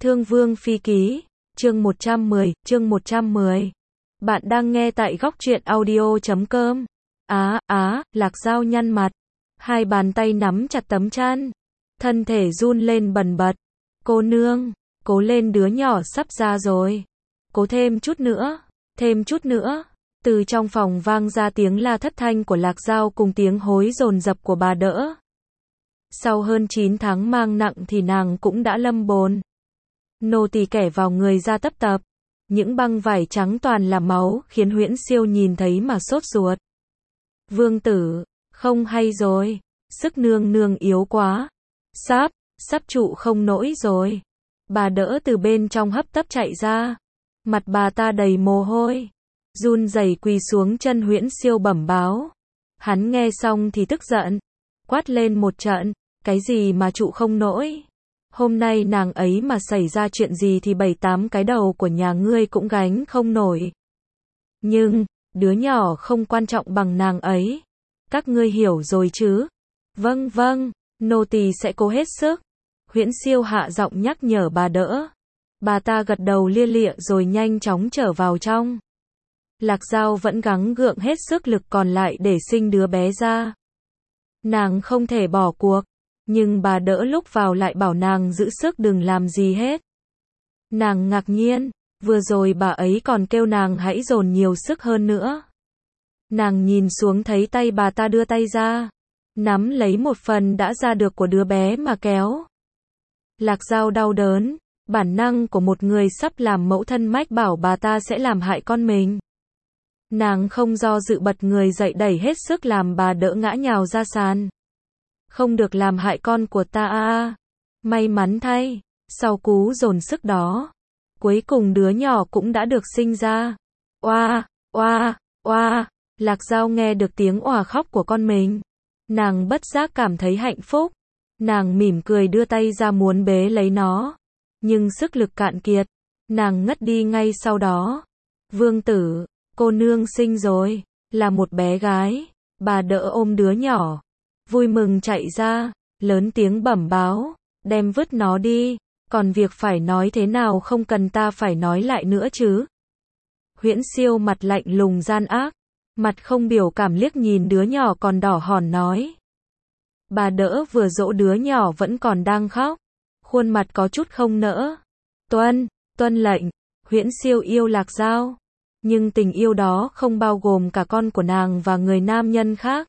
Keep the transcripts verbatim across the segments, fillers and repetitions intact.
Thương Vương Phi Ký, chương một trăm mười, chương một trăm mười. Bạn đang nghe tại góc truyện audio chấm com. Á, á, Lạc Dao nhăn mặt. Hai bàn tay nắm chặt tấm chăn. Thân thể run lên bần bật. Cô nương, cố lên, đứa nhỏ sắp ra rồi. Cố thêm chút nữa, thêm chút nữa. Từ trong phòng vang ra tiếng la thất thanh của Lạc Dao cùng tiếng hối dồn dập của bà đỡ. Sau hơn chín tháng mang nặng thì nàng cũng đã lâm bồn. Nô tỳ kẻ vào người ra tấp tập. Những băng vải trắng toàn là máu khiến Huyễn Siêu nhìn thấy mà sốt ruột. Vương tử, không hay rồi. Sức nương nương yếu quá. Sắp, sắp trụ không nổi rồi. Bà đỡ từ bên trong hấp tấp chạy ra. Mặt bà ta đầy mồ hôi. Run rẩy quỳ xuống chân Huyễn Siêu bẩm báo. Hắn nghe xong thì tức giận. Quát lên một trận. Cái gì mà trụ không nổi? Hôm nay nàng ấy mà xảy ra chuyện gì thì bảy tám cái đầu của nhà ngươi cũng gánh không nổi. Nhưng, đứa nhỏ không quan trọng bằng nàng ấy. Các ngươi hiểu rồi chứ? Vâng vâng, nô tỳ sẽ cố hết sức. Huyễn Siêu hạ giọng nhắc nhở bà đỡ. Bà ta gật đầu lia lịa rồi nhanh chóng trở vào trong. Lạc Dao vẫn gắng gượng hết sức lực còn lại để sinh đứa bé ra. Nàng không thể bỏ cuộc. Nhưng bà đỡ lúc vào lại bảo nàng giữ sức đừng làm gì hết. Nàng ngạc nhiên, vừa rồi bà ấy còn kêu nàng hãy dồn nhiều sức hơn nữa. Nàng nhìn xuống thấy tay bà ta đưa tay ra, nắm lấy một phần đã ra được của đứa bé mà kéo. Lạc Dao đau đớn, bản năng của một người sắp làm mẫu thân mách bảo bà ta sẽ làm hại con mình. Nàng không do dự bật người dậy đẩy hết sức làm bà đỡ ngã nhào ra sàn. Không được làm hại con của ta a à. May mắn thay, sau cú dồn sức đó, cuối cùng đứa nhỏ cũng đã được sinh ra. Oa, oa, oa, Lạc Dao nghe được tiếng òa khóc của con mình. Nàng bất giác cảm thấy hạnh phúc. Nàng mỉm cười đưa tay ra muốn bế lấy nó. Nhưng sức lực cạn kiệt, nàng ngất đi ngay sau đó. Vương tử, cô nương sinh rồi, là một bé gái. Bà đỡ ôm đứa nhỏ. Vui mừng chạy ra, lớn tiếng bẩm báo, đem vứt nó đi, còn việc phải nói thế nào không cần ta phải nói lại nữa chứ. Huyễn Siêu mặt lạnh lùng gian ác, mặt không biểu cảm liếc nhìn đứa nhỏ còn đỏ hòn nói. Bà đỡ vừa dỗ đứa nhỏ vẫn còn đang khóc, khuôn mặt có chút không nỡ. Tuân, tuân lệnh, Huyễn Siêu yêu Lạc Dao, nhưng tình yêu đó không bao gồm cả con của nàng và người nam nhân khác.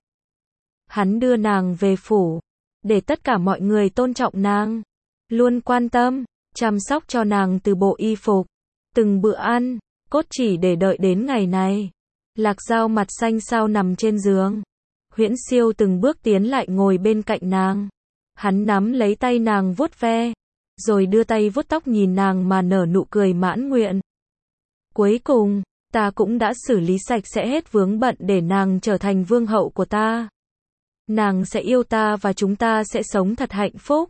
Hắn đưa nàng về phủ, để tất cả mọi người tôn trọng nàng, luôn quan tâm, chăm sóc cho nàng từ bộ y phục, từng bữa ăn, cốt chỉ để đợi đến ngày này. Lạc Dao mặt xanh xao nằm trên giường. Huyễn Siêu từng bước tiến lại ngồi bên cạnh nàng. Hắn nắm lấy tay nàng vuốt ve, rồi đưa tay vuốt tóc nhìn nàng mà nở nụ cười mãn nguyện. Cuối cùng, ta cũng đã xử lý sạch sẽ hết vướng bận để nàng trở thành vương hậu của ta. Nàng sẽ yêu ta và chúng ta sẽ sống thật hạnh phúc.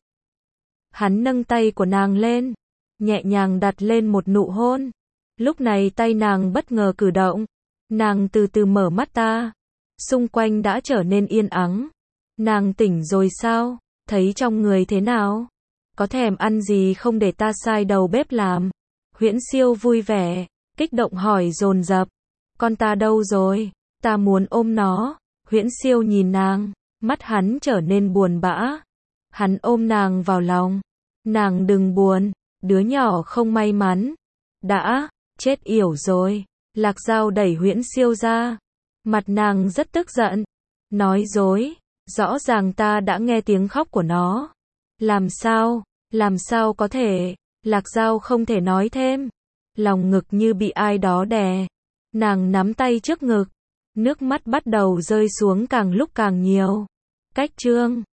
Hắn nâng tay của nàng lên, nhẹ nhàng đặt lên một nụ hôn. Lúc này tay nàng bất ngờ cử động. Nàng từ từ mở mắt ta. Xung quanh đã trở nên yên ắng. Nàng tỉnh rồi sao? Thấy trong người thế nào? Có thèm ăn gì không để ta sai đầu bếp làm? Huyễn Siêu vui vẻ, kích động hỏi dồn dập. Con ta đâu rồi? Ta muốn ôm nó. Huyễn Siêu nhìn nàng. Mắt hắn trở nên buồn bã. Hắn ôm nàng vào lòng. Nàng đừng buồn, đứa nhỏ không may mắn. Đã, chết yểu rồi. Lạc Dao đẩy Huyễn Siêu ra. Mặt nàng rất tức giận. Nói dối, rõ ràng ta đã nghe tiếng khóc của nó. Làm sao, làm sao có thể, Lạc Dao không thể nói thêm. Lòng ngực như bị ai đó đè. Nàng nắm tay trước ngực. Nước mắt bắt đầu rơi xuống càng lúc càng nhiều. Cách chương